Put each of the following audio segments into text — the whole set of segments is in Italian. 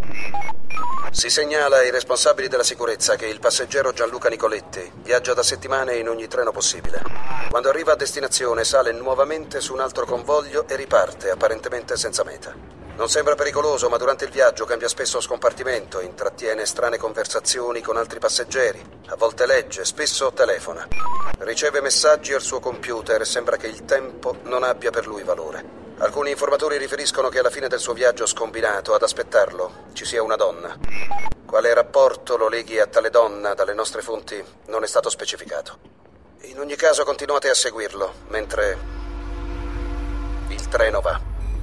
Si segnala ai responsabili della sicurezza che il passeggero Gianluca Nicoletti viaggia da settimane in ogni treno possibile. Quando arriva a destinazione sale nuovamente su un altro convoglio e riparte, apparentemente senza meta. Non sembra pericoloso, ma durante il viaggio cambia spesso scompartimento, intrattiene strane conversazioni con altri passeggeri, a volte legge, spesso telefona. Riceve messaggi al suo computer e sembra che il tempo non abbia per lui valore. Alcuni informatori riferiscono che alla fine del suo viaggio scombinato ad aspettarlo ci sia una donna. Quale rapporto lo leghi a tale donna dalle nostre fonti non è stato specificato. In ogni caso continuate a seguirlo mentre il treno va.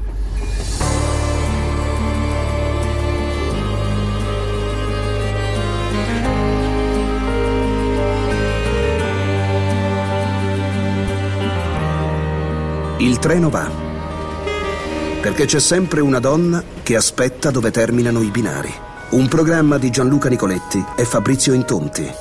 Il treno va. Perché c'è sempre una donna che aspetta dove terminano i binari. Un programma di Gianluca Nicoletti e Fabrizio Intonti.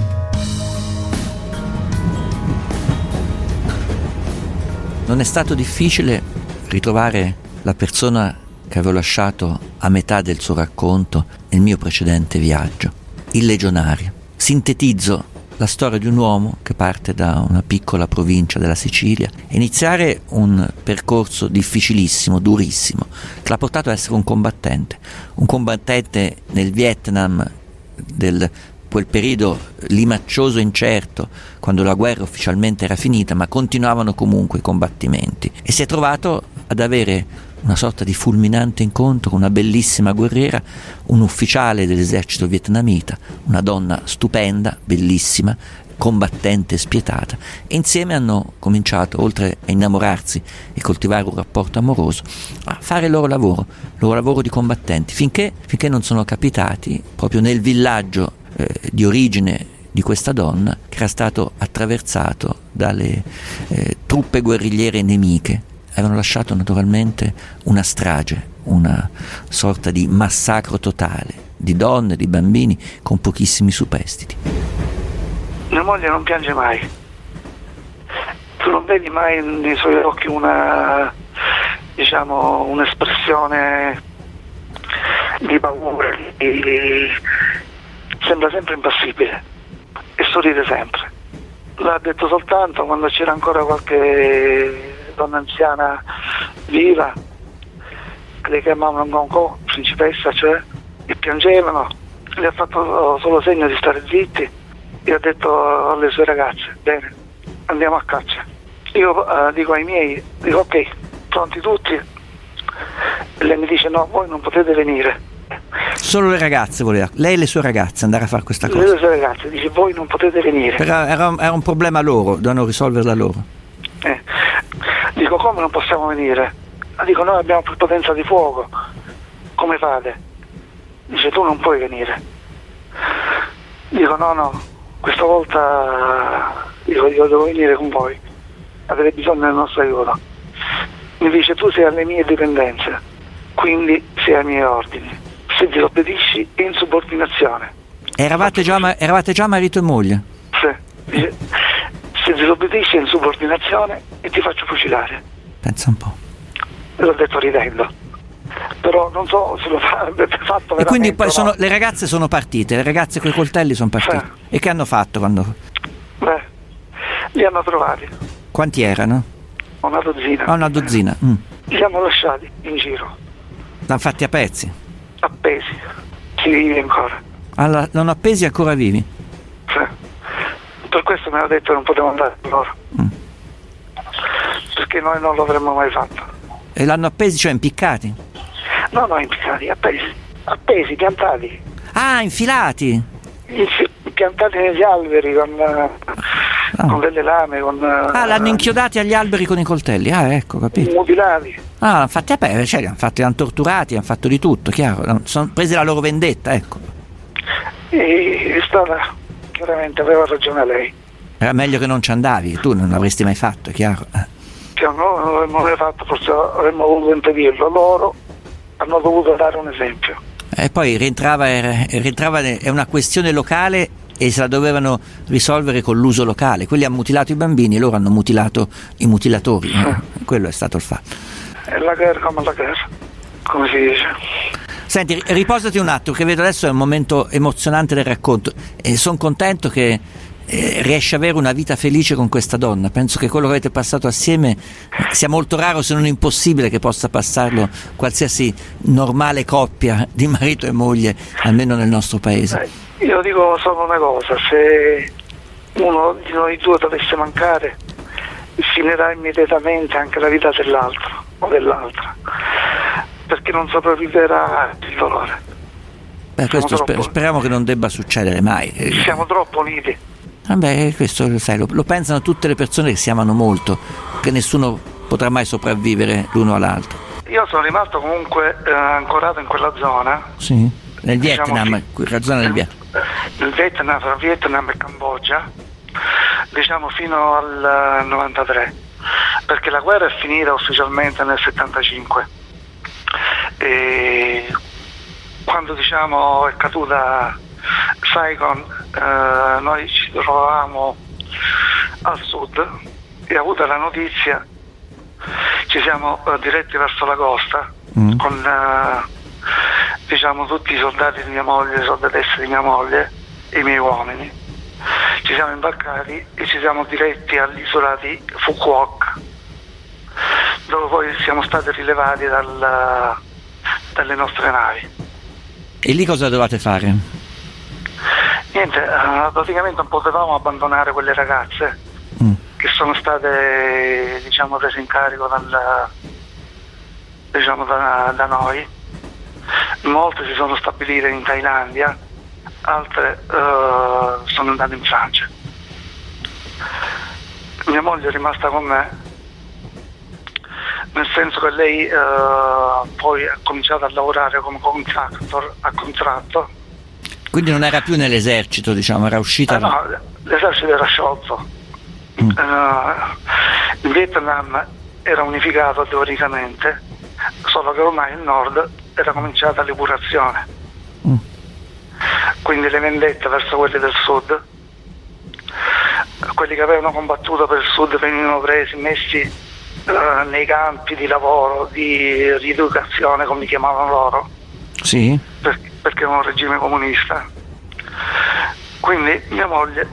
Non è stato difficile ritrovare la persona che avevo lasciato a metà del suo racconto nel mio precedente viaggio, il legionario. Sintetizzo la storia di un uomo che parte da una piccola provincia della Sicilia e iniziare un percorso difficilissimo, durissimo, che l'ha portato ad essere un combattente nel Vietnam del quel periodo limaccioso e incerto, quando la guerra ufficialmente era finita, ma continuavano comunque i combattimenti, e si è trovato ad avere una sorta di fulminante incontro con una bellissima guerriera, un ufficiale dell'esercito vietnamita, una donna stupenda, bellissima, combattente e spietata, e insieme hanno cominciato, oltre a innamorarsi e coltivare un rapporto amoroso, a fare il loro lavoro di combattenti, finché non sono capitati proprio nel villaggio di origine di questa donna, che era stato attraversato dalle truppe guerrigliere nemiche. Avevano lasciato naturalmente una strage, una sorta di massacro totale di donne, di bambini, con pochissimi superstiti. Mia moglie non piange mai. Tu non vedi mai nei suoi occhi un'espressione di paura, sembra sempre impassibile e sorride sempre. L'ha detto soltanto quando c'era ancora qualche donna anziana viva, che le chiamavano Gonco, principessa, cioè, e piangevano. Le ha fatto solo segno di stare zitti e ha detto alle sue ragazze: bene, andiamo a caccia. Io dico ai miei, ok, pronti tutti? E lei mi dice: no, voi non potete venire. Solo le ragazze voleva, lei e le sue ragazze, andare a fare questa cosa. Le sue ragazze, dice: voi non potete venire. Però era un problema loro, dovevano risolverla loro. Dico: come non possiamo venire? Dico: noi abbiamo più potenza di fuoco, come fate? Dice: tu non puoi venire. Dico: no, questa volta io devo venire con voi, avete bisogno del nostro aiuto. Mi dice: tu sei alle mie dipendenze, quindi sei ai miei ordini. Se disobbedisci è insubordinazione. Eravate già marito e moglie? Sì. Dice: se disobbedisci è insubordinazione e ti faccio fucilare. Pensa un po'. L'ho detto ridendo, però non so se lo avrebbe fatto veramente. E quindi poi le ragazze sono partite, le ragazze con i coltelli sono partite. Sì. E che hanno fatto quando? Li hanno trovati. Quanti erano? Una dozzina. Una dozzina. Li hanno lasciati in giro. L'hanno fatti a pezzi? Appesi. Si vive ancora. Allora, non appesi, ancora vivi? Sì. Per questo mi hanno detto che non potevo andare con loro. Perché noi non lo avremmo mai fatto. E l'hanno appesi, cioè impiccati? No, impiccati, appesi, piantati. Ah, infilati? Piantati negli alberi con delle lame, l'hanno inchiodati agli alberi con i coltelli. Ecco, capito. Mutilati. L'hanno fatti a pezzi, cioè li hanno torturati, hanno fatto di tutto, chiaro. Sono presi la loro vendetta, ecco. E è stata, chiaramente aveva ragione lei. Era meglio che non ci andavi, tu non l'avresti mai fatto, è chiaro. Cioè, no, non l'avremmo mai fatto, forse avremmo voluto impedirlo. Loro hanno dovuto dare un esempio. E poi rientrava, è una questione locale e se la dovevano risolvere con l'uso locale. Quelli hanno mutilato i bambini e loro hanno mutilato i mutilatori. Quello è stato il fatto. È la guerra come si dice. Senti, riposati un attimo, che vedo adesso è un momento emozionante del racconto e sono contento che riesci ad avere una vita felice con questa donna. Penso che quello che avete passato assieme sia molto raro, se non impossibile, che possa passarlo qualsiasi normale coppia di marito e moglie, almeno nel nostro paese. Io dico solo una cosa: se uno di noi due dovesse mancare, finirà immediatamente anche la vita dell'altro o dell'altra, perché non sopravviverà il dolore. Questo speriamo che non debba succedere mai. Siamo troppo uniti. Vabbè, questo sai, lo pensano tutte le persone che si amano molto, che nessuno potrà mai sopravvivere l'uno all'altro. Io sono rimasto comunque ancorato in quella zona. Sì, nel Vietnam, quella zona del Vietnam. Nel Vietnam, tra Vietnam e Cambogia, diciamo fino al 93, perché la guerra è finita ufficialmente nel 75. E quando diciamo è caduta Saigon, noi ci trovavamo al sud e avuta la notizia ci siamo diretti verso la costa con diciamo tutti i soldati di mia moglie, le soldatesse di mia moglie e i miei uomini. Ci siamo imbarcati e ci siamo diretti all'isola di Phu Quoc, dove poi siamo stati rilevati dalle nostre navi. E lì cosa dovete fare? Niente, praticamente non potevamo abbandonare quelle ragazze che sono state, diciamo, prese in carico da noi. Molte si sono stabilite in Thailandia, altre sono andate in Francia. Mia moglie è rimasta con me, nel senso che lei poi ha cominciato a lavorare come contractor a contratto. Quindi non era più nell'esercito, diciamo, era uscita... No, l'esercito era sciolto. Il Vietnam era unificato teoricamente, solo che ormai il nord era cominciata l'epurazione. Quindi le vendette verso quelli del sud. Quelli che avevano combattuto per il sud venivano presi, messi nei campi di lavoro, di rieducazione, come li chiamavano loro. Sì. Perché era un regime comunista. Quindi mia moglie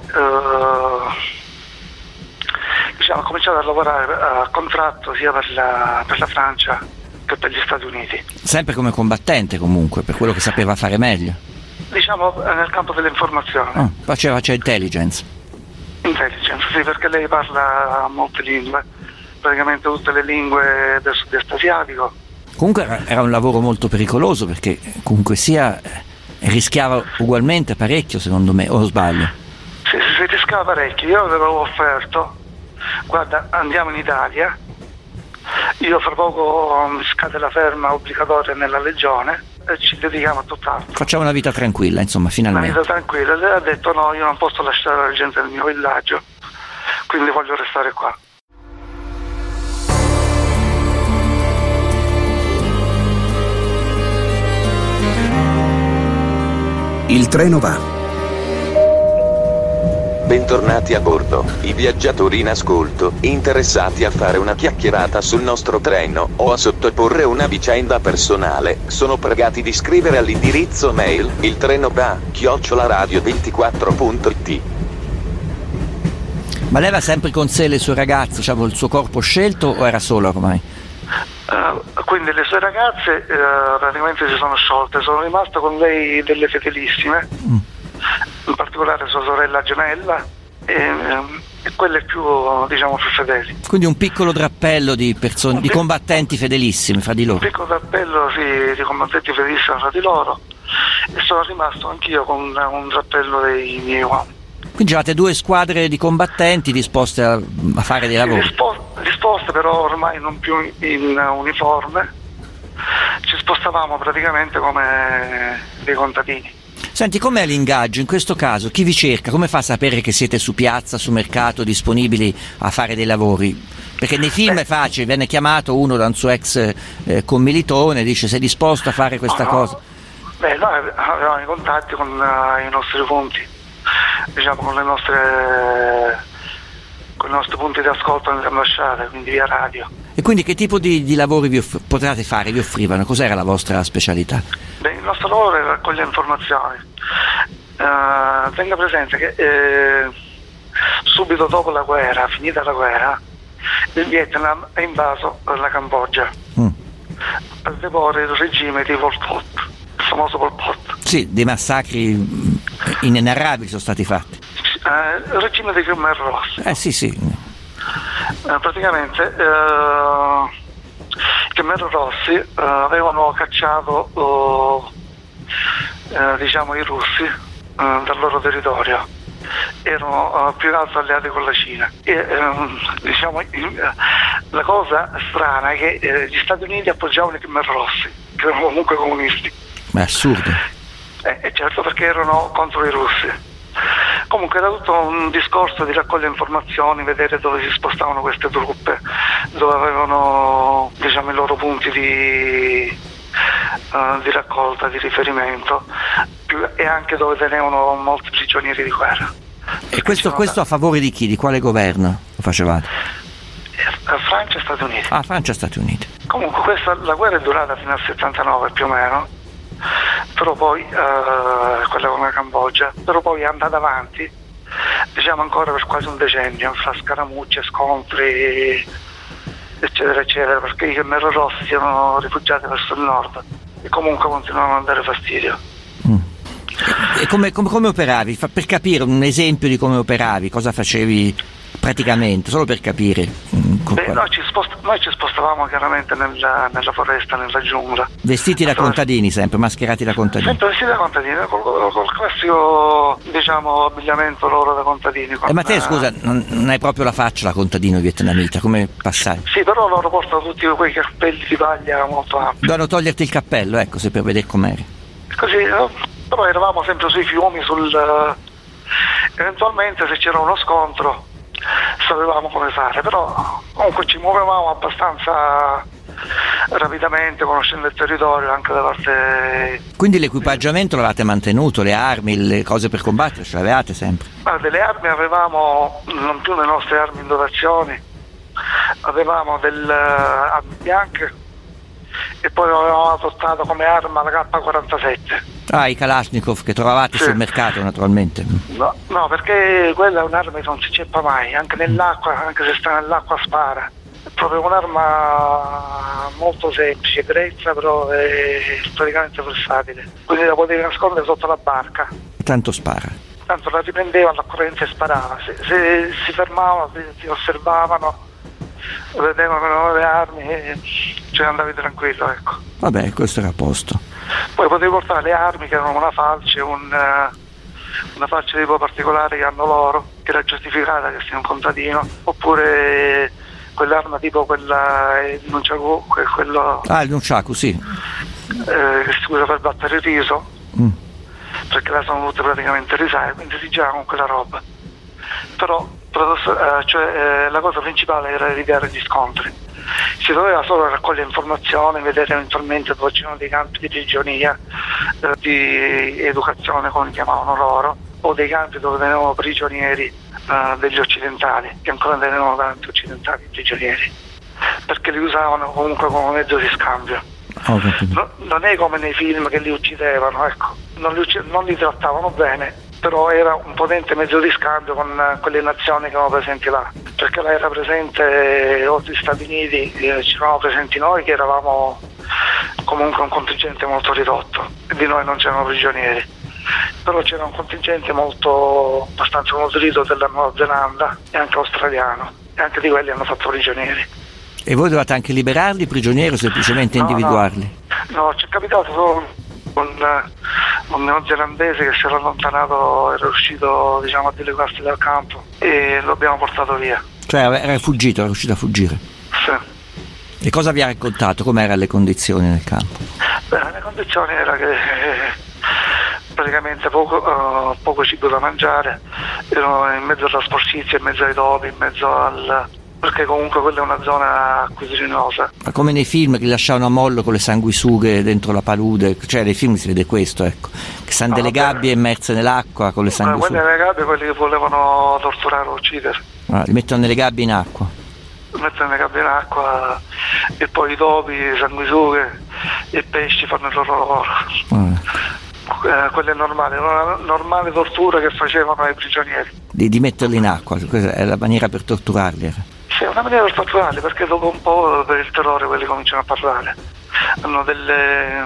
diciamo, ha cominciato a lavorare a contratto sia per la Francia che per gli Stati Uniti. Sempre come combattente comunque, per quello che sapeva fare meglio. Diciamo nel campo delle informazioni. Faceva intelligence. Intelligence, sì, perché lei parla molte lingue, praticamente tutte le lingue del sud-est asiatico. Comunque era un lavoro molto pericoloso, perché comunque sia rischiava ugualmente parecchio, secondo me, o sbaglio? Sì, si rischiava parecchio. Io avevo offerto: guarda, andiamo in Italia, io fra poco mi scade la ferma obbligatoria nella Legione e ci dedichiamo a tutt'altro. Facciamo una vita tranquilla, insomma, finalmente. Una vita tranquilla. Lei ha detto: no, io non posso lasciare la gente del mio villaggio, quindi voglio restare qua. Il treno va. Bentornati a bordo, i viaggiatori in ascolto, interessati a fare una chiacchierata sul nostro treno o a sottoporre una vicenda personale, sono pregati di scrivere all'indirizzo mail iltrenova@radio24.it. Ma lei aveva sempre con sé le sue ragazze, diciamo, il suo corpo scelto, o era solo ormai? Quindi le sue ragazze praticamente si sono sciolte, sono rimaste con lei delle fedelissime, in particolare sua sorella gemella e quelle più, diciamo, più fedeli. Quindi un piccolo drappello di persone, di combattenti fedelissimi fra di loro. Un piccolo drappello, sì, di combattenti fedelissimi fra di loro, e sono rimasto anch'io con un drappello dei miei uomini. Quindi avevate due squadre di combattenti disposte a fare dei lavori? Disposte, però ormai non più in uniforme, ci spostavamo praticamente come dei contadini. Senti, com'è l'ingaggio in questo caso? Chi vi cerca? Come fa a sapere che siete su piazza, su mercato, disponibili a fare dei lavori? Perché nei film è facile, viene chiamato uno da un suo ex commilitone, dice: sei disposto a fare questa cosa? Beh, noi avevamo i contatti con i nostri punti, diciamo con i nostri punti di ascolto nelle ambasciate, quindi via radio. E quindi che tipo di lavori potevate fare, vi offrivano? Cos'era la vostra specialità? Beh, il nostro lavoro è raccogliere informazioni. Tenga presente che subito dopo la guerra, finita la guerra, il Vietnam ha invaso la Cambogia per deporre il regime di Pol Pot, il famoso Pol Pot. Sì, dei massacri inenarrabili sono stati fatti. Il regime dei Khmer Rossi. Sì. Praticamente i Khmer Rossi avevano cacciato i russi dal loro territorio, erano più che altro alleati con la Cina e la cosa strana è che gli Stati Uniti appoggiavano i Khmer Rossi, che erano comunque comunisti. Ma è assurdo. Certo, perché erano contro i russi. Comunque era tutto un discorso di raccogliere informazioni, vedere dove si spostavano queste truppe, dove avevano i loro punti di raccolta, di riferimento, e anche dove tenevano molti prigionieri di guerra. E questo a favore di chi? Di quale governo lo facevate? Francia e Stati Uniti. Francia e Stati Uniti. Comunque la guerra è durata fino al 79 più o meno, però poi quella con la Cambogia, però poi è andata avanti ancora per quasi un decennio, fra scaramucce, scontri eccetera eccetera, perché i Khmer Rossi si erano rifugiati verso il nord e comunque continuavano a dare fastidio. E come operavi? Per capire un esempio di come operavi, cosa facevi praticamente, solo per capire. Noi ci spostavamo chiaramente nella foresta, nella giungla. Vestiti da contadini sempre, mascherati da contadini? Sempre vestiti da contadini, col classico abbigliamento loro da contadini. Ma te scusa, non hai proprio la faccia da contadino vietnamita, come passai? Sì, però loro portano tutti quei cappelli di paglia molto ampi. Dovevano toglierti il cappello, ecco, se per vedere com'eri. Così, però eravamo sempre sui fiumi, eventualmente se c'era uno scontro sapevamo come fare, però comunque ci muovevamo abbastanza rapidamente, conoscendo il territorio anche da parte. Quindi l'equipaggiamento l'avete mantenuto, le armi, le cose per combattere ce le avevate sempre? Delle armi avevamo, non più le nostre armi in dotazione, avevamo delle armi bianche e poi avevamo adottato come arma la K47. I Kalashnikov che trovavate sul mercato naturalmente. No, perché quella è un'arma che non si ceppa mai, anche nell'acqua, anche se sta nell'acqua spara. È proprio un'arma molto semplice, grezza, però è praticamente versatile. Quindi la potevi nascondere sotto la barca. Tanto spara. Tanto la riprendevano alla corrente e sparava. Se si fermavano, si osservavano, vedevano le armi e cioè andavi tranquillo, ecco. Vabbè, questo era a posto. Poi potevi portare le armi che erano una falce, una falce tipo particolare che hanno loro, che era giustificata che sia un contadino, oppure quell'arma tipo quella il nunchaku, quello. Il nunchaku, sì. Che si usa per battere il riso, perché là sono tutte praticamente risate, quindi si gioca con quella roba. Però la cosa principale era evitare gli scontri. Si doveva solo raccogliere informazioni, vedere eventualmente dove c'erano dei campi di prigionia, di educazione come li chiamavano loro, o dei campi dove tenevano prigionieri degli occidentali, che ancora tenevano tanti occidentali prigionieri, perché li usavano comunque come mezzo di scambio. Non è come nei film che li uccidevano, ecco, non li trattavano bene, però era un potente mezzo di scambio con quelle nazioni che erano presenti là, perché là era presente, oltre agli Stati Uniti, ci eravamo presenti noi che eravamo comunque un contingente molto ridotto, e di noi non c'erano prigionieri, però c'era un contingente abbastanza nutrito della Nuova Zelanda e anche australiano, e anche di quelli hanno fatto prigionieri. E voi dovete anche liberarli prigionieri o semplicemente individuarli? No, ci è capitato solo un neozelandese che si era allontanato, era riuscito a dileguarsi dal campo e lo abbiamo portato via. Cioè era riuscito a fuggire? Sì. E cosa vi ha raccontato? Com'erano le condizioni nel campo? Le condizioni era che praticamente poco cibo da mangiare, erano in mezzo alla sporcizia, in mezzo ai topi, in mezzo perché comunque quella è una zona acquisirinosa. Ma come nei film che li lasciavano a mollo con le sanguisughe dentro la palude, cioè nei film si vede questo, ecco, che stanno delle gabbie immerse nell'acqua con le sanguisughe. Quelle nelle gabbie quelli che volevano torturare o uccidere. Li mettono nelle gabbie in acqua? mettono le gambe in acqua e poi i topi, le sanguisughe e i pesci fanno il loro lavoro. Quella è normale, una normale tortura che facevano ai prigionieri. Di metterli in acqua, questa è la maniera per torturarli? Sì, è una maniera per torturarli, perché dopo un po' per il terrore quelli cominciano a parlare. Hanno delle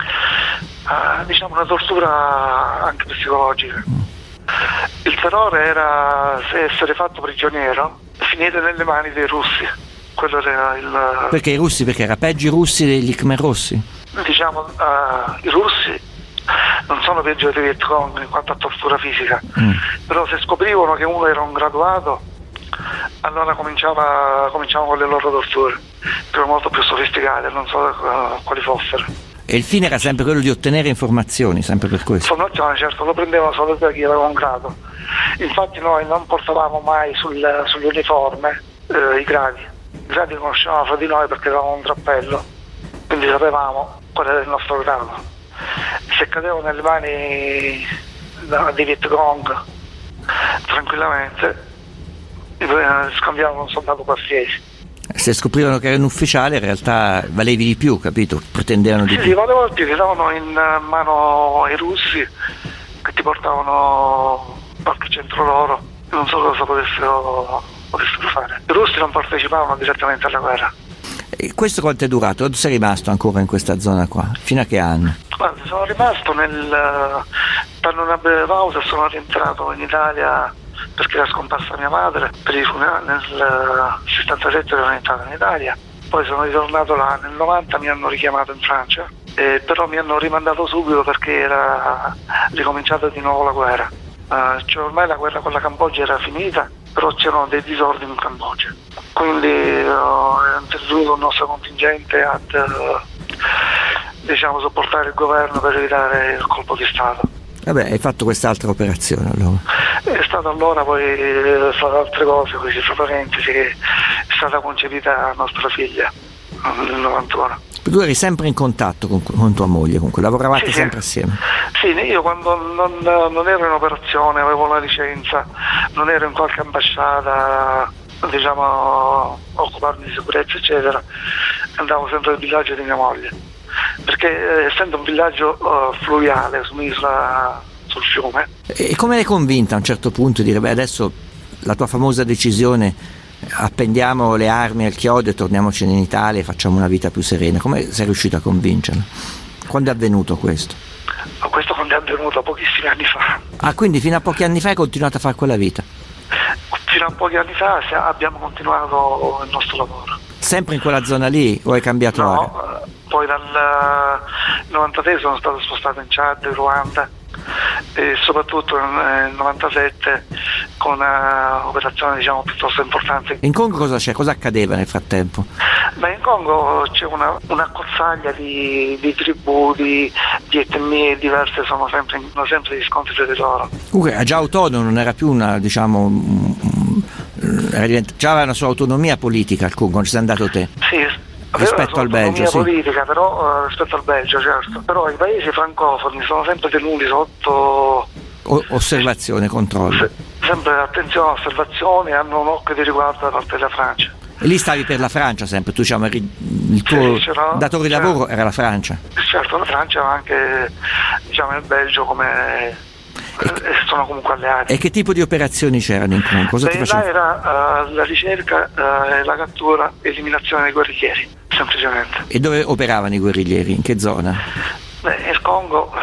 diciamo una tortura anche psicologica. Il terrore era se essere fatto prigioniero, finire nelle mani dei russi. Quello era il... Perché i russi? Perché era peggio i russi degli Khmer Rossi? Diciamo i russi non sono peggio dei Viet Cong in quanto a tortura fisica, però se scoprivano che uno era un graduato, allora cominciavano con le loro torture, che erano molto più sofisticate, non so quali fossero. E il fine era sempre quello di ottenere informazioni, sempre per questo? Informazioni, certo, lo prendevano solo da chi aveva un grado. Infatti noi non portavamo mai sull'uniforme i gradi. I gradi li conoscevamo fra di noi perché avevamo un drappello, quindi sapevamo qual era il nostro grado. Se cadevo nelle mani dei Viet Cong tranquillamente scambiavano un soldato qualsiasi. Se scoprivano che era un ufficiale in realtà valevi di più, capito? Pretendevano di più. Sì, valevano di più, ti davano in mano i russi che ti portavano qualche centro loro, non so cosa potessero fare. I russi non partecipavano direttamente alla guerra. E questo quanto è durato? Dove sei rimasto ancora in questa zona qua? Fino a che anno? Guarda, sono rimasto per una breve pausa, sono rientrato in Italia perché era scomparsa mia madre, per i funerali nel 77 ero entrato in Italia, poi sono ritornato là, nel 90 mi hanno richiamato in Francia, però mi hanno rimandato subito perché era ricominciata di nuovo la guerra. Cioè ormai la guerra con la Cambogia era finita, però c'erano dei disordini in Cambogia, quindi è intervenuto il nostro contingente ad sopportare il governo per evitare il colpo di Stato. Vabbè, hai fatto quest'altra operazione allora? È stato allora poi fare altre cose, così fra parentesi, che è stata concepita nostra figlia nel 91. Tu eri sempre in contatto con tua moglie, comunque lavoravate sì, sempre assieme? Sì, io quando non ero in operazione, avevo una licenza, non ero in qualche ambasciata, occuparmi di sicurezza eccetera, andavo sempre al villaggio di mia moglie, perché essendo un villaggio fluviale su un'isola sul fiume. E come l'hai convinta a un certo punto di dire adesso la tua famosa decisione, appendiamo le armi al chiodo e torniamocene in Italia e facciamo una vita più serena? Come sei riuscito a convincerla? Quando è avvenuto questo? Questo quando è avvenuto pochissimi anni fa. Ah, quindi fino a pochi anni fa hai continuato a fare quella vita? Fino a pochi anni fa abbiamo continuato il nostro lavoro. Sempre in quella zona lì o hai cambiato area? No, poi dal 93 sono stato spostato in Chad, in Ruanda e soprattutto nel 97 con un'operazione piuttosto importante. In Congo cosa c'è? Cosa accadeva nel frattempo? Beh, in Congo c'è una cozzaglia di tribù, di etnie diverse, sono sempre gli scontri tra di loro. Comunque era già autonomo, non era più una, già aveva una sua autonomia politica il Congo, non ci sei andato te? Sì. Rispetto al Belgio, sì. Politica, però rispetto al Belgio, certo. Però i paesi francofoni sono sempre tenuti sotto osservazione, controllo. Sempre attenzione, osservazione, hanno un occhio di riguardo da parte della Francia. E lì stavi per la Francia sempre, tu il tuo datore di lavoro era la Francia. Certo, la Francia, ma anche il Belgio come sono comunque alleati. E che tipo di operazioni c'erano in Congo? Cosa ti facevano? Era la ricerca, la cattura e eliminazione dei guerriglieri, semplicemente. E dove operavano i guerriglieri? In che zona? Il Congo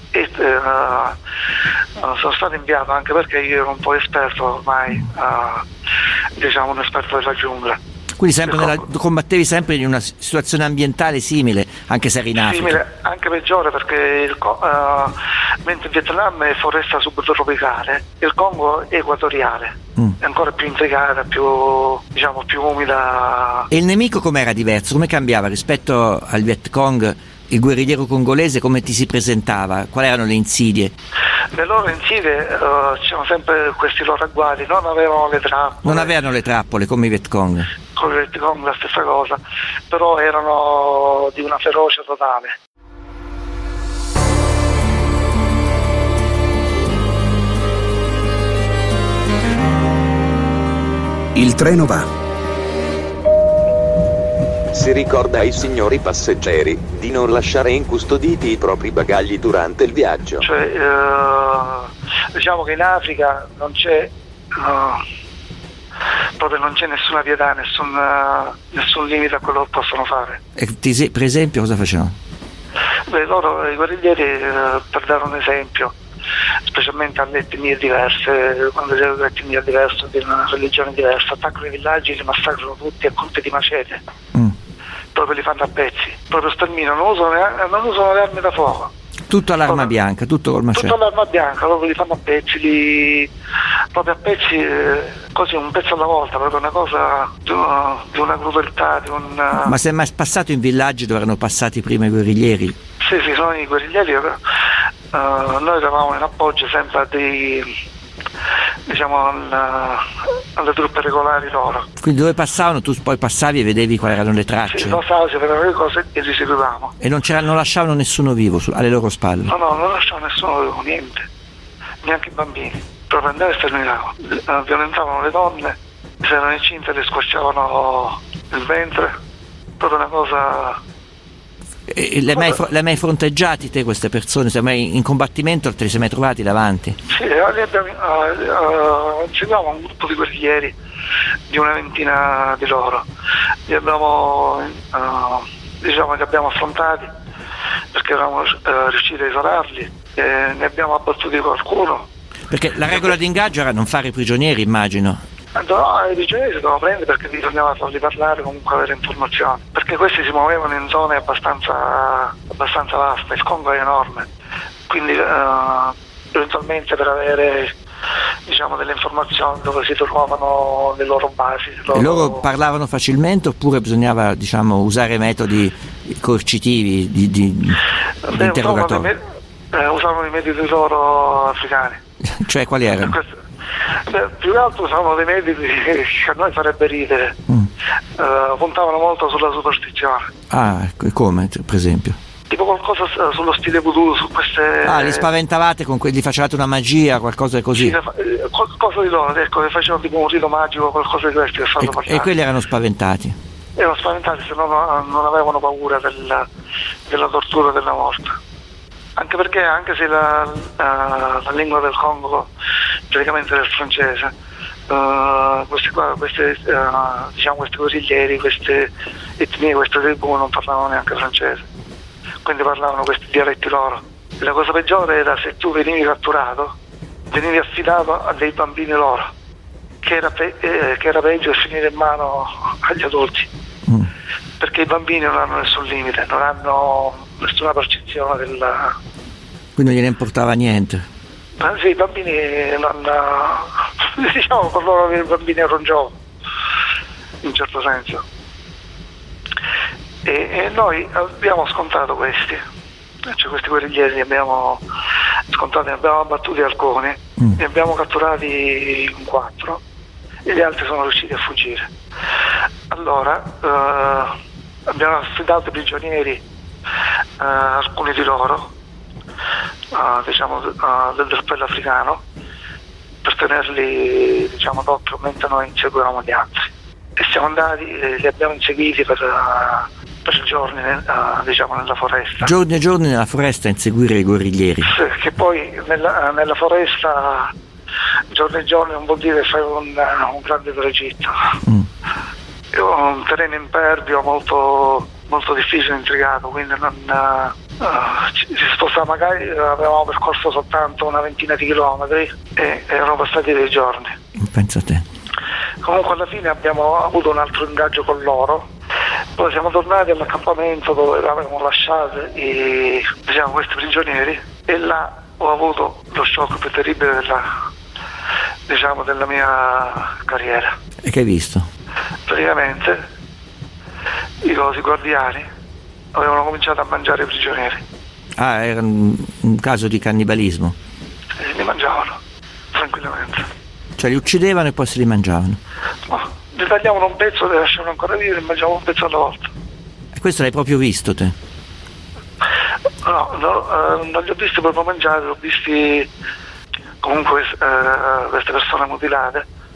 sono stato inviato anche perché io ero un po' esperto ormai, un esperto della giungla. Quindi combattevi sempre in una situazione ambientale simile, anche se eri in Africa? Simile, anche peggiore, perché mentre il Vietnam è foresta subtropicale, il Congo è equatoriale, è ancora più intricata, più umida. E il nemico com'era diverso? Come cambiava rispetto al Viet Cong? Il guerrigliero congolese come ti si presentava? Quali erano le insidie? Le loro insidie c'erano sempre questi loro agguati, non avevano le trappole. Non avevano le trappole come i Viet Cong? Con i Viet Cong la stessa cosa, però erano di una ferocia totale. Il treno va. si ricorda ai signori passeggeri di non lasciare incustoditi i propri bagagli durante il viaggio. Cioè, diciamo che in Africa non c'è proprio non c'è nessuna pietà, nessun limite a quello che possono fare. E per esempio cosa facevano? Beh, loro, i guerriglieri, per dare un esempio, specialmente alle etnie diverse, quando c'è un'etnia diversa, di una religione diversa, attaccano i villaggi, li massacrano tutti a colpi di macete, proprio li fanno a pezzi, proprio sterminano, non usano le armi da fuoco. Tutto all'arma bianca, tutto col macete. Tutto all'arma bianca, proprio li fanno a pezzi, proprio a pezzi, così un pezzo alla volta, proprio una cosa di una crudeltà, Ma se è mai passato in villaggi dove erano passati prima i guerriglieri? Sì, sono i guerriglieri. Noi eravamo in appoggio sempre a alle truppe regolari loro. Quindi dove passavano tu poi passavi e vedevi quali erano le tracce? Sì, passavo, si vedevano le cose e li seguivamo. E non lasciavano nessuno vivo alle loro spalle? No, non lasciavano nessuno vivo, niente, neanche i bambini. Proprio andavano e sterminavano. Violentavano le donne, se erano incinte le squarciavano il ventre, proprio una cosa. E le hai mai fronteggiati te queste persone? Sei mai in combattimento? Te li sei mai trovati davanti? Sì, seguivamo un gruppo di guerriglieri di una ventina di loro. Li abbiamo affrontati perché eravamo riusciti a isolarli e ne abbiamo abbattuti qualcuno. Perché la regola di ingaggio era non fare prigionieri, immagino. No, i prigionieri si dovevano prendere perché bisognava farli parlare, comunque avere informazioni, perché questi si muovevano in zone abbastanza vaste, il Congo è enorme, quindi eventualmente per avere delle informazioni dove si trovavano le loro basi. E loro parlavano facilmente oppure bisognava usare metodi coercitivi di interrogatorio? Usavano i metodi loro africani. Cioè quali erano? Più che altro usavano dei metodi che a noi farebbe ridere. Puntavano molto sulla superstizione. Ah, come per esempio? Tipo qualcosa sullo stile voodoo, su queste. Li spaventavate gli facevate una magia, qualcosa così? Sì, qualcosa di loro, ecco, che facevano tipo un rito magico, qualcosa di questo per farlo parlare. E quelli erano spaventati? Erano spaventati, se no non avevano paura della tortura e della morte. Anche perché, anche se la lingua del Congo praticamente è il francese, questi guerriglieri, queste etnie, queste tribù non parlavano neanche francese, quindi parlavano questi dialetti loro. La cosa peggiore era se tu venivi catturato, venivi affidato a dei bambini loro, che era peggio che finire in mano agli adulti, perché i bambini non hanno nessun limite, non hanno nessuna percezione quindi non gliene importava niente. Ma sì, i bambini per loro che i bambini erano un gioco, in un certo senso. E noi abbiamo scontato questi guerriglieri, li abbiamo scontati, ne abbiamo abbattuti alcuni, ne abbiamo catturati 4 e gli altri sono riusciti a fuggire. Allora abbiamo affidato i prigionieri alcuni di loro del drappello africano per tenerli d'occhio mentre noi inseguivamo gli altri, e siamo andati e li abbiamo inseguiti per giorni nella foresta, giorni e giorni nella foresta a inseguire i guerriglieri. Sì, che poi nella foresta giorni e giorni non vuol dire che fai un grande tragitto. È un terreno impervio molto, molto difficile e intricato, quindi si spostava, magari avevamo percorso soltanto una ventina di chilometri e erano passati dei giorni. Pensa a te. Comunque alla fine abbiamo avuto un altro ingaggio con loro, poi siamo tornati all'accampamento dove avevamo lasciato questi prigionieri, e là ho avuto lo shock più terribile della mia carriera. E che hai visto? Praticamente i guardiani avevano cominciato a mangiare i prigionieri. Ah, era un caso di cannibalismo? Li mangiavano tranquillamente. Cioè li uccidevano e poi se li mangiavano? No, li tagliavano un pezzo, li lasciavano ancora vivi e mangiavano un pezzo alla volta. E questo l'hai proprio visto te? No, non li ho visti proprio mangiare, li ho visti comunque queste persone mutilate.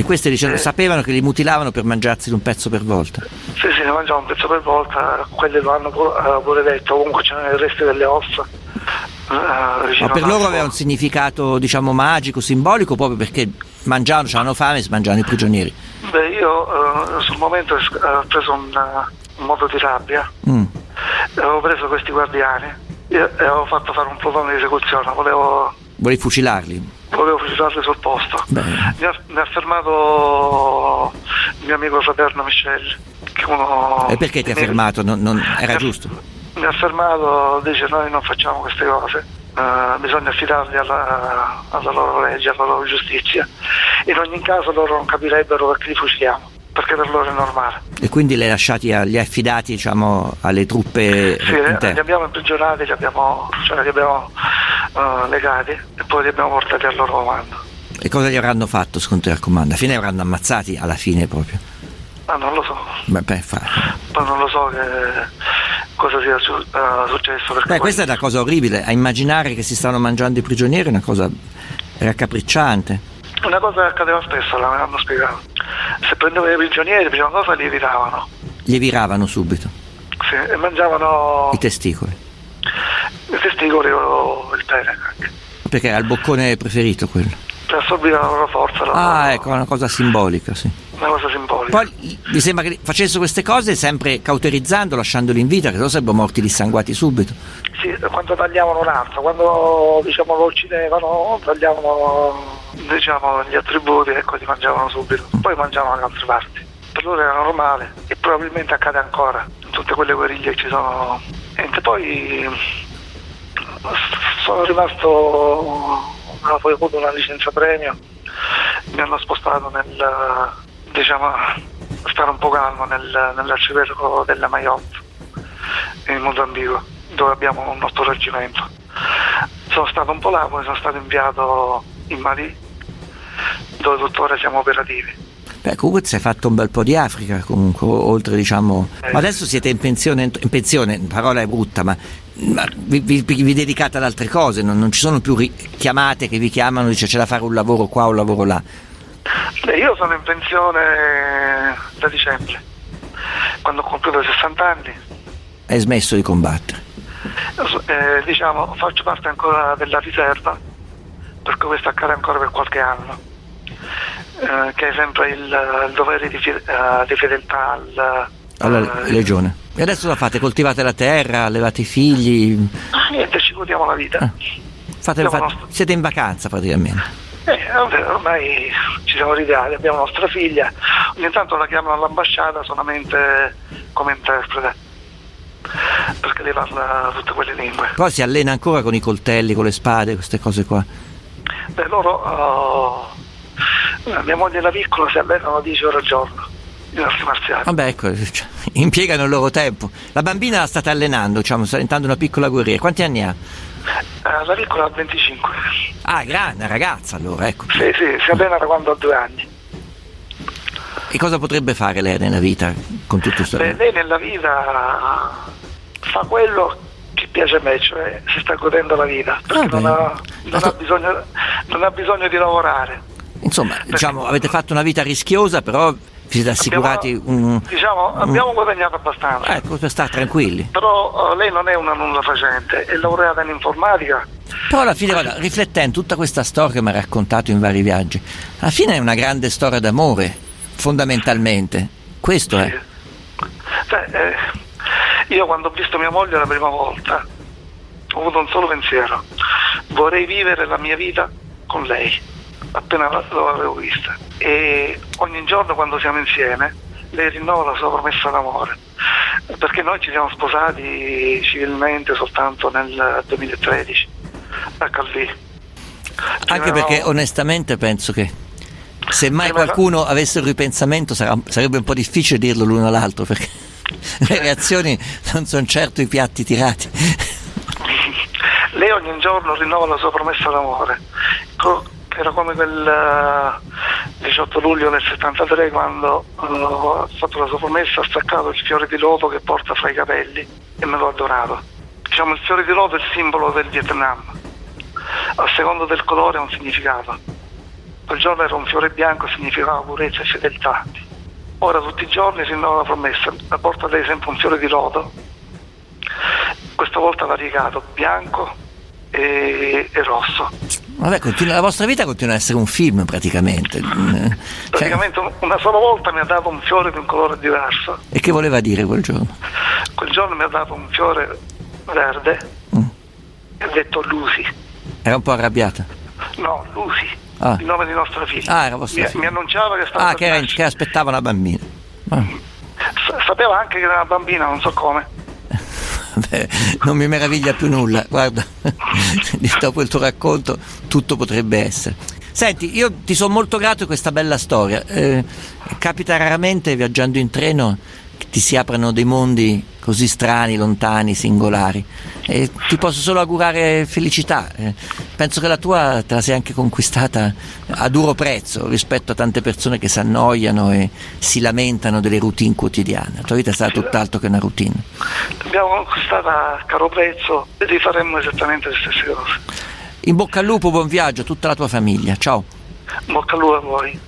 questi sapevano che li mutilavano per mangiarseli un pezzo per volta? Sì, ne mangiavano un pezzo per volta, quelli lo hanno pure detto, comunque c'erano i resti delle ossa. Ma per loro aveva un significato, diciamo, magico, simbolico, proprio perché mangiavano, c'avevano fame e si mangiavano i prigionieri? Beh, io sul momento ho preso un modo di rabbia, avevo preso questi guardiani e avevo fatto fare un plotone di esecuzione, Volevi fucilarli? Volevo fucilarli sul posto. Mi ha fermato il mio amico fraterno Michel. E perché ti ha fermato? Non era giusto? Mi ha fermato, dice: noi non facciamo queste cose, bisogna affidarli alla loro legge, alla loro giustizia. In ogni caso loro non capirebbero perché li fuciliamo, perché per loro è normale. E quindi li hai affidati, diciamo, alle truppe? Sì, li abbiamo imprigionati, li abbiamo legati e poi li abbiamo portati al loro comando. E cosa gli avranno fatto secondo te al comando? Alla fine li avranno ammazzati, alla fine proprio? Non lo so. Poi non lo so cosa sia successo. Questa è una cosa orribile, a immaginare che si stanno mangiando i prigionieri è una cosa raccapricciante. Una cosa che accadeva spesso, l'hanno spiegato. Se prendevano i prigionieri, prima cosa li viravano. Li viravano subito? Sì, e mangiavano i testicoli. I testicoli o il pene anche. Perché era il boccone preferito quello? Per assorbire la loro forza. Ecco, una cosa simbolica, sì. Una cosa simbolica. Poi mi sembra che facessero queste cose sempre cauterizzando, lasciandoli in vita, che loro sarebbero morti dissanguati subito. Sì, quando tagliavano un altro, quando lo uccidevano, tagliavano gli attributi, ecco, li mangiavano subito. Poi mangiavano da altre parti. Per loro era normale e probabilmente accade ancora in tutte quelle guerriglie che ci sono. E poi sono rimasto, ho avuto una licenza premio, mi hanno spostato stare un po' calmo nell'arcipelago della Mayotte, in Mozambico, dove abbiamo un nostro reggimento. Sono stato un po' là, poi sono stato inviato in Mali, dove tuttora siamo operativi. Comunque si è fatto un bel po' di Africa, comunque, oltre, diciamo. Ma adesso siete in pensione, parola è brutta, ma vi dedicate ad altre cose, non ci sono più chiamate che vi chiamano, dice c'è da fare un lavoro qua, un lavoro là. Io sono in pensione da dicembre, quando ho compiuto 60 anni. Hai smesso di combattere? Faccio parte ancora della riserva, perché questo accade ancora per qualche anno. Che è sempre il dovere di fedeltà alla legione. E adesso la fate? Coltivate la terra, allevate i figli? Niente, ci godiamo la vita. Siete in vacanza praticamente? Ormai ci siamo ritirati, abbiamo nostra figlia, ogni tanto la chiamano all'ambasciata solamente come interprete, perché lei parla tutte quelle lingue. Poi si allena ancora con i coltelli, con le spade, queste cose qua? Mia moglie e la piccola si allenano 10 ore al giorno in arti marziali. Vabbè, ecco, impiegano il loro tempo. La bambina la state allenando, diciamo, sta diventando una piccola guerriera. Quanti anni ha? La piccola ha 25. Grande ragazza allora, ecco. Sì, si allena da quando ha 2 anni. E cosa potrebbe fare lei nella vita con tutto questo? Lei nella vita fa quello che piace a me, cioè si sta godendo la vita, perché non ha bisogno di lavorare. Insomma, diciamo, avete fatto una vita rischiosa, però vi siete assicurati abbiamo guadagnato abbastanza. Ecco, per stare tranquilli. Però lei non è una nulla facente, è laureata in informatica. Però alla fine, guarda, riflettendo tutta questa storia che mi ha raccontato in vari viaggi, alla fine è una grande storia d'amore, fondamentalmente. Questo è. Io quando ho visto mia moglie la prima volta ho avuto un solo pensiero: vorrei vivere la mia vita con lei. Appena l'avevo vista, e ogni giorno quando siamo insieme lei rinnova la sua promessa d'amore, perché noi ci siamo sposati civilmente soltanto nel 2013 a Calvi. Anche perché onestamente penso che se mai qualcuno avesse un ripensamento sarebbe un po' difficile dirlo l'uno all'altro, perché le reazioni non sono certo i piatti tirati. Lei ogni giorno rinnova la sua promessa d'amore. Era come quel 18 luglio del 73, quando ho fatto la sua promessa, ha staccato il fiore di loto che porta fra i capelli e me l'ho adorato. Diciamo, il fiore di loto è il simbolo del Vietnam, a seconda del colore ha un significato. Quel giorno era un fiore bianco, significava purezza e fedeltà. Ora tutti i giorni rinnovo la promessa, la porto a lei sempre un fiore di loto, questa volta variegato, bianco e rosso. Vabbè, la vostra vita continua a essere un film praticamente. Praticamente una sola volta mi ha dato un fiore di un colore diverso. E che voleva dire quel giorno? Quel giorno mi ha dato un fiore verde e ha detto Lucy. Era un po' arrabbiata? No, Lucy, il nome di nostra figlia. Ah, era vostra figlia. Mi annunciava che stava che aspettava una bambina. Sapeva anche che era una bambina, non so come. Beh, non mi meraviglia più nulla, guarda, dopo il tuo racconto tutto potrebbe essere. Senti, io ti sono molto grato di questa bella storia. Capita raramente viaggiando in treno che ti si aprano dei mondi così strani, lontani, singolari, e ti posso solo augurare felicità. Penso che la tua te la sei anche conquistata a duro prezzo rispetto a tante persone che si annoiano e si lamentano delle routine quotidiane. La tua vita è stata tutt'altro che una routine. L'abbiamo conquistata a caro prezzo e rifaremmo esattamente le stesse cose. In bocca al lupo, buon viaggio a tutta la tua famiglia, ciao. In bocca al lupo a voi.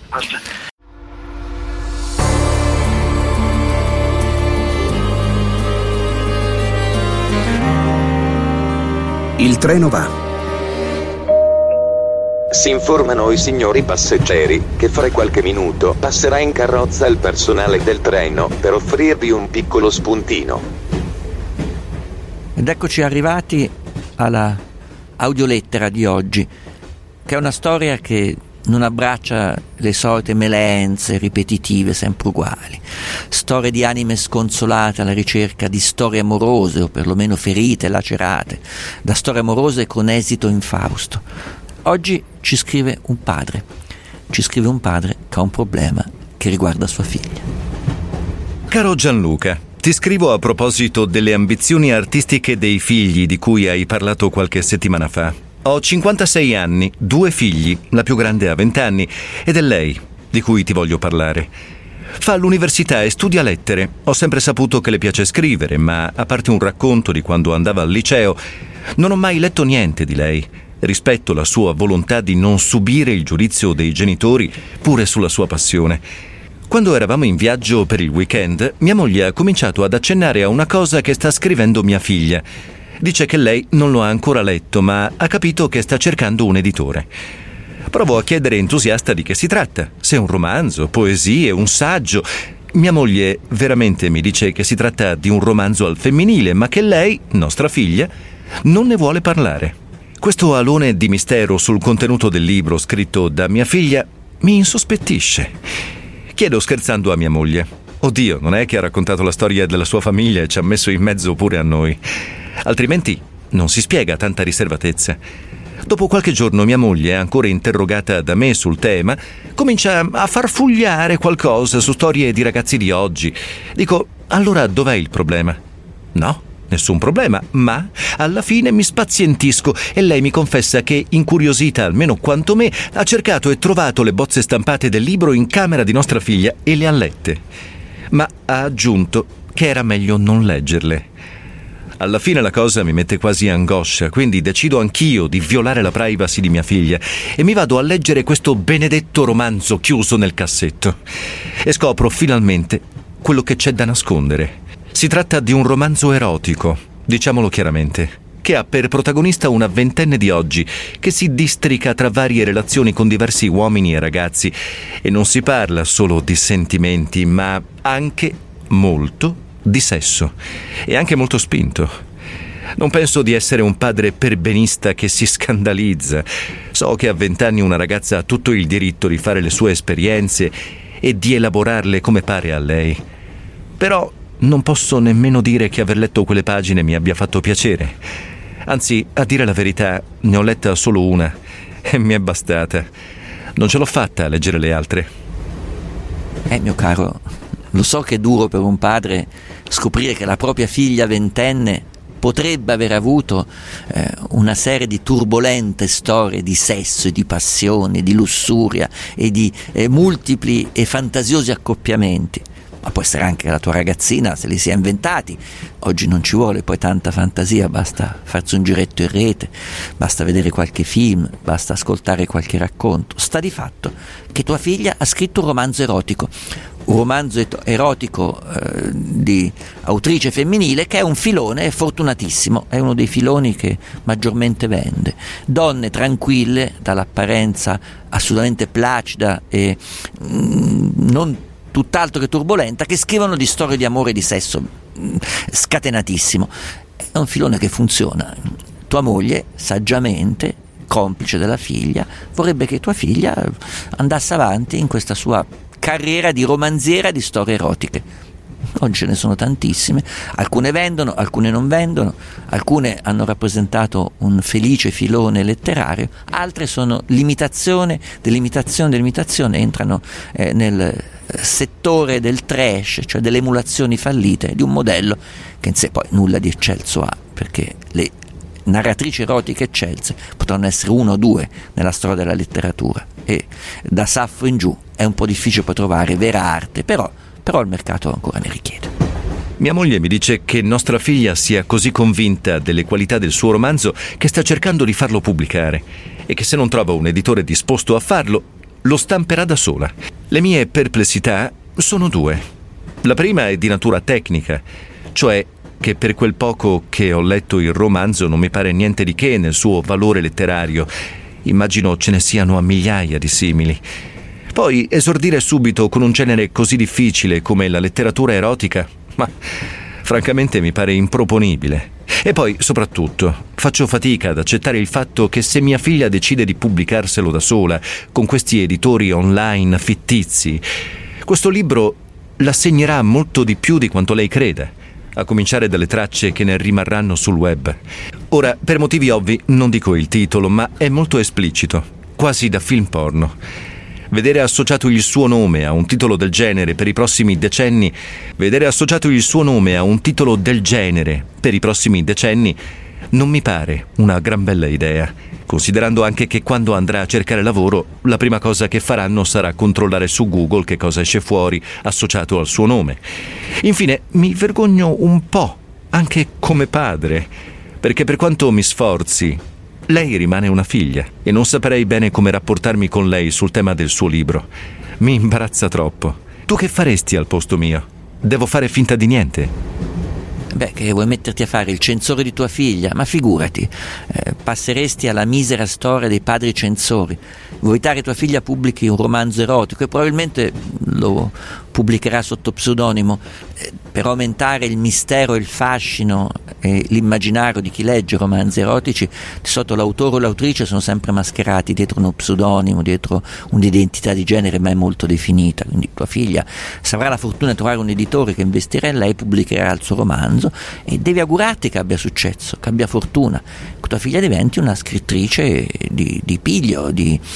Il treno va. Si informano i signori passeggeri che fra qualche minuto passerà in carrozza il personale del treno per offrirvi un piccolo spuntino. Ed eccoci arrivati alla audiolettera di oggi, che è una storia che non abbraccia le solite melenze ripetitive sempre uguali, storie di anime sconsolate alla ricerca di storie amorose o perlomeno ferite, lacerate da storie amorose con esito infausto. Oggi ci scrive un padre che ha un problema che riguarda sua figlia. Caro Gianluca, ti scrivo a proposito delle ambizioni artistiche dei figli di cui hai parlato qualche settimana fa. Ho 56 anni, 2 figli, la più grande ha 20 anni, ed è lei di cui ti voglio parlare. Fa l'università e studia lettere. Ho sempre saputo che le piace scrivere, ma a parte un racconto di quando andava al liceo, non ho mai letto niente di lei. Rispetto la sua volontà di non subire il giudizio dei genitori, pure sulla sua passione. Quando eravamo in viaggio per il weekend, mia moglie ha cominciato ad accennare a una cosa che sta scrivendo mia figlia. Dice che lei non lo ha ancora letto, ma ha capito che sta cercando un editore. Provo a chiedere entusiasta di che si tratta, se è un romanzo, poesie, un saggio. Mia moglie veramente mi dice che si tratta di un romanzo al femminile, ma che lei, nostra figlia, non ne vuole parlare. Questo alone di mistero sul contenuto del libro scritto da mia figlia mi insospettisce. Chiedo scherzando a mia moglie: oddio, non è che ha raccontato la storia della sua famiglia e ci ha messo in mezzo pure a noi? Altrimenti non si spiega tanta riservatezza. Dopo qualche giorno mia moglie, ancora interrogata da me sul tema, comincia a farfugliare qualcosa su storie di ragazzi di oggi. Dico: allora dov'è il problema? No, nessun problema, ma alla fine mi spazientisco e lei mi confessa che, incuriosita almeno quanto me, ha cercato e trovato le bozze stampate del libro in camera di nostra figlia e le ha lette. Ma ha aggiunto che era meglio non leggerle. Alla fine la cosa mi mette quasi angoscia, quindi decido anch'io di violare la privacy di mia figlia e mi vado a leggere questo benedetto romanzo chiuso nel cassetto. E scopro finalmente quello che c'è da nascondere. Si tratta di un romanzo erotico, diciamolo chiaramente, che ha per protagonista una ventenne di oggi che si districa tra varie relazioni con diversi uomini e ragazzi, e non si parla solo di sentimenti, ma anche molto di sesso, e anche molto spinto. Non penso di essere un padre perbenista che si scandalizza. So che a 20 anni una ragazza ha tutto il diritto di fare le sue esperienze e di elaborarle come pare a lei. Però non posso nemmeno dire che aver letto quelle pagine mi abbia fatto piacere. Anzi, a dire la verità, ne ho letta solo una e mi è bastata. Non ce l'ho fatta a leggere le altre. Mio caro, lo so che è duro per un padre scoprire che la propria figlia ventenne potrebbe aver avuto una serie di turbolente storie di sesso e di passione, di lussuria e di multipli e fantasiosi accoppiamenti. ma può essere anche la tua ragazzina, se li si è inventati. Oggi non ci vuole poi tanta fantasia, basta farsi un giretto in rete, basta vedere qualche film, basta ascoltare qualche racconto. Sta di fatto che tua figlia ha scritto un romanzo erotico di autrice femminile, che è un filone fortunatissimo, è uno dei filoni che maggiormente vende. Donne tranquille, dall'apparenza assolutamente placida e non tutt'altro che turbolenta, che scrivono di storie di amore e di sesso scatenatissimo. È un filone che funziona. Tua moglie, saggiamente, complice della figlia, vorrebbe che tua figlia andasse avanti in questa sua carriera di romanziera di storie erotiche. Oggi ce ne sono tantissime, alcune vendono, alcune non vendono, alcune hanno rappresentato un felice filone letterario, altre sono l'imitazione dell'imitazione, entrano nel settore del trash, cioè delle emulazioni fallite di un modello che in sé poi nulla di eccelso ha, perché le narratrici erotiche eccelse potranno essere 1 o 2 nella storia della letteratura, e da Saffo in giù è un po' difficile poi trovare vera arte, però il mercato ancora ne richiede. Mia moglie mi dice che nostra figlia sia così convinta delle qualità del suo romanzo che sta cercando di farlo pubblicare, e che se non trova un editore disposto a farlo, lo stamperà da sola. Le mie perplessità sono 2. La prima è di natura tecnica, cioè che per quel poco che ho letto il romanzo non mi pare niente di che nel suo valore letterario. Immagino ce ne siano a migliaia di simili. Poi esordire subito con un genere così difficile come la letteratura erotica, ma francamente mi pare improponibile. E poi, soprattutto, faccio fatica ad accettare il fatto che se mia figlia decide di pubblicarselo da sola, con questi editori online fittizi, questo libro la segnerà molto di più di quanto lei creda, a cominciare dalle tracce che ne rimarranno sul web. Ora, per motivi ovvi, non dico il titolo, ma è molto esplicito, quasi da film porno. Vedere associato il suo nome a un titolo del genere per i prossimi decenni, non mi pare una gran bella idea, considerando anche che quando andrà a cercare lavoro, la prima cosa che faranno sarà controllare su Google che cosa esce fuori associato al suo nome. Infine, mi vergogno un po', anche come padre, perché per quanto mi sforzi, lei rimane una figlia e non saprei bene come rapportarmi con lei sul tema del suo libro. Mi imbarazza troppo. Tu che faresti al posto mio? Devo fare finta di niente? Beh, che vuoi metterti a fare il censore di tua figlia? Ma figurati, passeresti alla misera storia dei padri censori. Vuoi evitare tua figlia pubblichi un romanzo erotico, e probabilmente lo pubblicherà sotto pseudonimo, per aumentare il mistero, il fascino e l'immaginario di chi legge romanzi erotici. Di solito l'autore o l'autrice sono sempre mascherati dietro uno pseudonimo, dietro un'identità di genere mai molto definita. Quindi tua figlia, se avrà la fortuna di trovare un editore che investirà in lei, pubblicherà il suo romanzo, e devi augurarti che abbia successo, che abbia fortuna, che tua figlia diventi una scrittrice di piglio,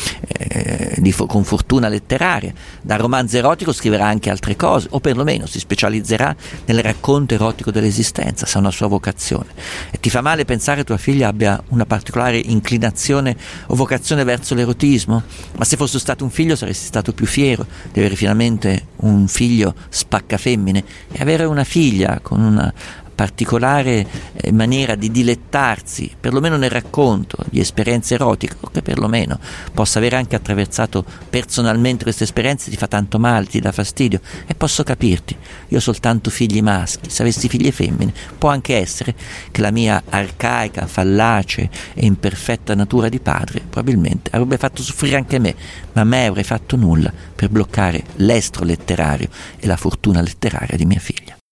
con fortuna letteraria. Dal romanzo erotico scriverà anche altre cose, o perlomeno si specializzerà nel racconto erotico dell'esistenza, se è una sua vocazione. E ti fa male pensare che tua figlia abbia una particolare inclinazione o vocazione verso l'erotismo? Ma se fosse stato un figlio saresti stato più fiero di avere finalmente un figlio spaccafemmine, e avere una figlia con una particolare maniera di dilettarsi, perlomeno nel racconto di esperienze erotiche, o che perlomeno possa avere anche attraversato personalmente queste esperienze, ti fa tanto male, ti dà fastidio. E posso capirti, io ho soltanto figli maschi. Se avessi figlie femmine, può anche essere che la mia arcaica, fallace e imperfetta natura di padre probabilmente avrebbe fatto soffrire anche me, ma mai avrei fatto nulla per bloccare l'estro letterario e la fortuna letteraria di mia figlia.